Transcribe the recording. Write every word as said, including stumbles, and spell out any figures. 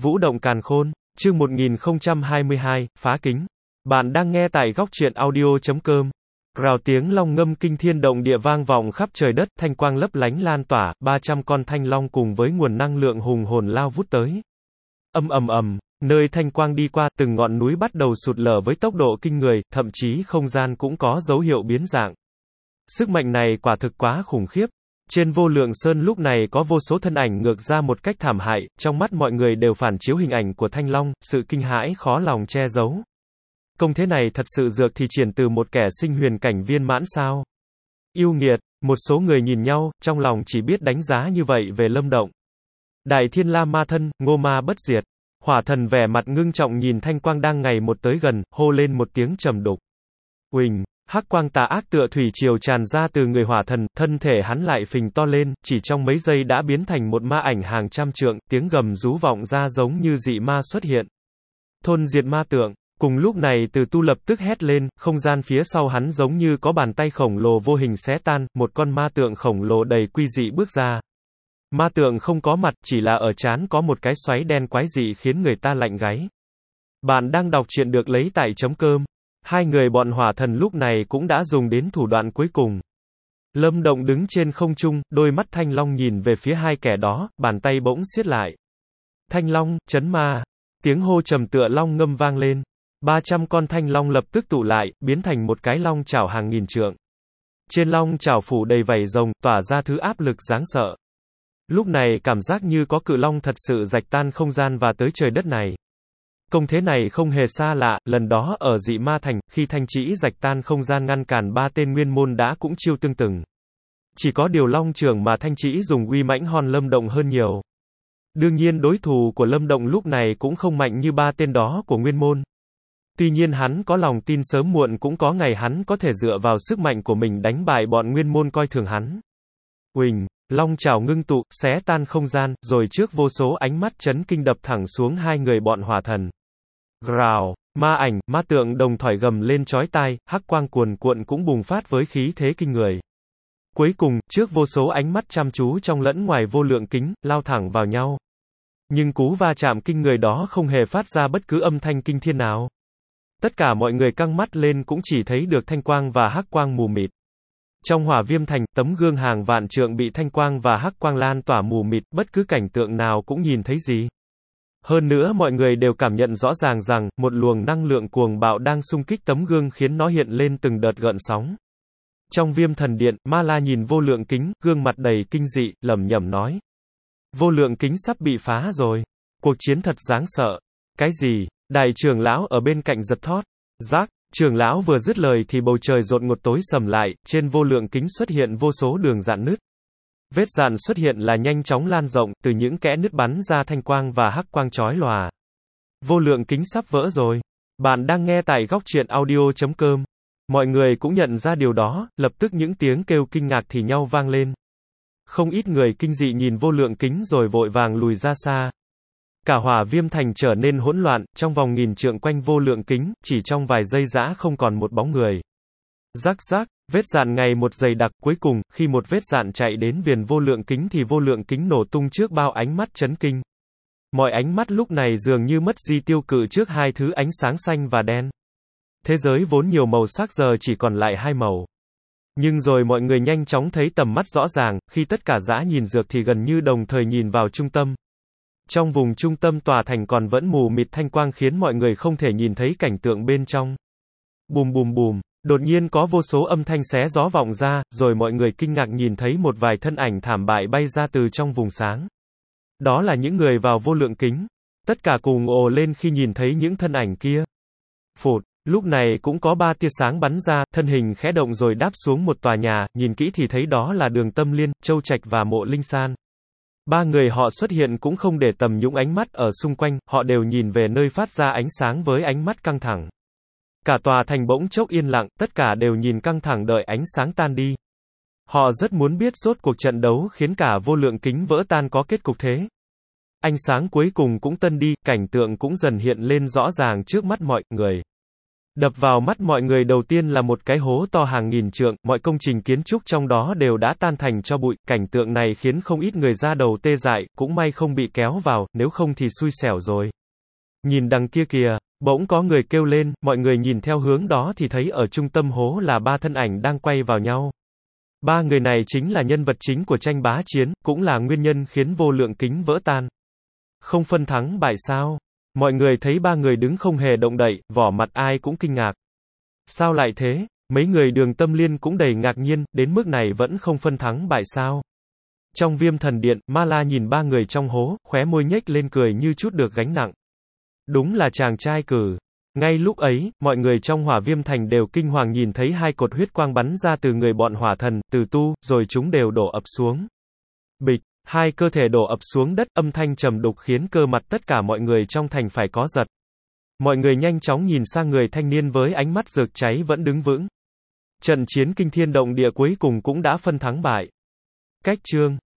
Vũ động càn khôn, chương một nghìn không trăm hai mươi hai, phá kính. Bạn đang nghe tại góc truyện audio chấm com. Rào tiếng long ngâm kinh thiên động địa vang vọng khắp trời đất, thanh quang lấp lánh lan tỏa, ba trăm con thanh long cùng với nguồn năng lượng hùng hồn lao vút tới. Ầm ầm ầm, nơi thanh quang đi qua, từng ngọn núi bắt đầu sụt lở với tốc độ kinh người, thậm chí không gian cũng có dấu hiệu biến dạng. Sức mạnh này quả thực quá khủng khiếp. Trên vô lượng sơn lúc này có vô số thân ảnh ngược ra một cách thảm hại, trong mắt mọi người đều phản chiếu hình ảnh của thanh long, sự kinh hãi khó lòng che giấu. Công thế này thật sự dược thì triển từ một kẻ sinh huyền cảnh viên mãn sao? Yêu nghiệt, một số người nhìn nhau, trong lòng chỉ biết đánh giá như vậy về Lâm Động. Đại Thiên La Ma Thân, Ngô Ma Bất Diệt. Hỏa Thần vẻ mặt ngưng trọng nhìn thanh quang đang ngày một tới gần, hô lên một tiếng trầm đục. Uỳnh. Hắc quang tà ác tựa thủy triều tràn ra từ người hỏa thần, thân thể hắn lại phình to lên, chỉ trong mấy giây đã biến thành một ma ảnh hàng trăm trượng, tiếng gầm rú vọng ra giống như dị ma xuất hiện. Thôn diệt ma tượng. Cùng lúc này Từ Tu lập tức hét lên, không gian phía sau hắn giống như có bàn tay khổng lồ vô hình xé tan, một con ma tượng khổng lồ đầy quy dị bước ra. Ma tượng không có mặt, chỉ là ở trán có một cái xoáy đen quái dị khiến người ta lạnh gáy. Bạn đang đọc truyện được lấy tại chấm com. Hai người bọn hỏa thần lúc này cũng đã dùng đến thủ đoạn cuối cùng. Lâm Động đứng trên không trung, đôi mắt thanh long nhìn về phía hai kẻ đó, bàn tay bỗng siết lại. Thanh long, chấn ma. Tiếng hô trầm tựa long ngâm vang lên. ba trăm con thanh long lập tức tụ lại, biến thành một cái long chảo hàng nghìn trượng. Trên long chảo phủ đầy vảy rồng, tỏa ra thứ áp lực đáng sợ. Lúc này cảm giác như có cự long thật sự rạch tan không gian và tới trời đất này. Công thế này không hề xa lạ, lần đó ở Dị Ma Thành, khi thanh trĩ rạch tan không gian ngăn cản ba tên nguyên môn đã cũng chiêu tương từng. Chỉ có điều long trưởng mà thanh trĩ dùng uy mãnh hơn Lâm Động hơn nhiều. Đương nhiên đối thủ của Lâm Động lúc này cũng không mạnh như ba tên đó của nguyên môn. Tuy nhiên hắn có lòng tin sớm muộn cũng có ngày hắn có thể dựa vào sức mạnh của mình đánh bại bọn nguyên môn coi thường hắn. Uỳnh. Long chảo ngưng tụ, xé tan không gian, rồi trước vô số ánh mắt chấn kinh đập thẳng xuống hai người bọn hỏa thần. Rào, ma ảnh, ma tượng đồng thỏi gầm lên chói tai, hắc quang cuồn cuộn cũng bùng phát với khí thế kinh người. Cuối cùng, trước vô số ánh mắt chăm chú trong lẫn ngoài vô lượng kính, lao thẳng vào nhau. Nhưng cú va chạm kinh người đó không hề phát ra bất cứ âm thanh kinh thiên nào. Tất cả mọi người căng mắt lên cũng chỉ thấy được thanh quang và hắc quang mù mịt. Trong Hỏa Viêm Thành, tấm gương hàng vạn trượng bị thanh quang và hắc quang lan tỏa mù mịt, bất cứ cảnh tượng nào cũng nhìn thấy gì. Hơn nữa mọi người đều cảm nhận rõ ràng rằng, một luồng năng lượng cuồng bạo đang xung kích tấm gương khiến nó hiện lên từng đợt gợn sóng. Trong Viêm Thần Điện, Ma La nhìn vô lượng kính, gương mặt đầy kinh dị, lẩm nhẩm nói. Vô lượng kính sắp bị phá rồi. Cuộc chiến thật đáng sợ. Cái gì? Đại trưởng lão ở bên cạnh giật thót. Giác. Trưởng lão vừa dứt lời thì bầu trời đột ngột tối sầm lại, trên vô lượng kính xuất hiện vô số đường rạn nứt. Vết rạn xuất hiện là nhanh chóng lan rộng, từ những kẽ nứt bắn ra thanh quang và hắc quang chói lòa. Vô lượng kính sắp vỡ rồi. Bạn đang nghe tại góc truyện audio chấm com. Mọi người cũng nhận ra điều đó, lập tức những tiếng kêu kinh ngạc thì nhau vang lên. Không ít người kinh dị nhìn vô lượng kính rồi vội vàng lùi ra xa. Cả Hỏa Viêm Thành trở nên hỗn loạn, trong vòng nghìn trượng quanh vô lượng kính, chỉ trong vài giây giã không còn một bóng người. Rắc rắc, vết rạn ngày một dày đặc, cuối cùng, khi một vết rạn chạy đến viền vô lượng kính thì vô lượng kính nổ tung trước bao ánh mắt chấn kinh. Mọi ánh mắt lúc này dường như mất di tiêu cự trước hai thứ ánh sáng xanh và đen. Thế giới vốn nhiều màu sắc giờ chỉ còn lại hai màu. Nhưng rồi mọi người nhanh chóng thấy tầm mắt rõ ràng, khi tất cả dã nhìn dược thì gần như đồng thời nhìn vào trung tâm. Trong vùng trung tâm tòa thành còn vẫn mù mịt thanh quang khiến mọi người không thể nhìn thấy cảnh tượng bên trong. Bùm bùm bùm, đột nhiên có vô số âm thanh xé gió vọng ra, rồi mọi người kinh ngạc nhìn thấy một vài thân ảnh thảm bại bay ra từ trong vùng sáng. Đó là những người vào vô lượng kính. Tất cả cùng ồ lên khi nhìn thấy những thân ảnh kia. Phụt, lúc này cũng có ba tia sáng bắn ra, thân hình khẽ động rồi đáp xuống một tòa nhà, nhìn kỹ thì thấy đó là Đường Tâm Liên, Châu Trạch và Mộ Linh San. Ba người họ xuất hiện cũng không để tầm nhũng ánh mắt ở xung quanh, họ đều nhìn về nơi phát ra ánh sáng với ánh mắt căng thẳng. Cả tòa thành bỗng chốc yên lặng, tất cả đều nhìn căng thẳng đợi ánh sáng tan đi. Họ rất muốn biết rốt cuộc trận đấu khiến cả vô lượng kính vỡ tan có kết cục thế. Ánh sáng cuối cùng cũng tân đi, cảnh tượng cũng dần hiện lên rõ ràng trước mắt mọi người. Đập vào mắt mọi người đầu tiên là một cái hố to hàng nghìn trượng, mọi công trình kiến trúc trong đó đều đã tan thành tro bụi, cảnh tượng này khiến không ít người da đầu tê dại, cũng may không bị kéo vào, nếu không thì xui xẻo rồi. Nhìn đằng kia kìa, bỗng có người kêu lên, mọi người nhìn theo hướng đó thì thấy ở trung tâm hố là ba thân ảnh đang quay vào nhau. Ba người này chính là nhân vật chính của tranh bá chiến, cũng là nguyên nhân khiến vô lượng kính vỡ tan. Không phân thắng bại sao? Mọi người thấy ba người đứng không hề động đậy, vỏ mặt ai cũng kinh ngạc. Sao lại thế? Mấy người Đường Tâm Liên cũng đầy ngạc nhiên, đến mức này vẫn không phân thắng bại sao? Trong Viêm Thần Điện, Ma La nhìn ba người trong hố, khóe môi nhếch lên cười như chút được gánh nặng. Đúng là chàng trai cử. Ngay lúc ấy, mọi người trong Hỏa Viêm Thành đều kinh hoàng nhìn thấy hai cột huyết quang bắn ra từ người bọn hỏa thần, từ tu, rồi chúng đều đổ ập xuống. Bịch, hai cơ thể đổ ập xuống đất, âm thanh trầm đục khiến cơ mặt tất cả mọi người trong thành phải có giật. Mọi người nhanh chóng nhìn sang người thanh niên với ánh mắt rực cháy vẫn đứng vững. Trận chiến kinh thiên động địa cuối cùng cũng đã phân thắng bại. Cách chương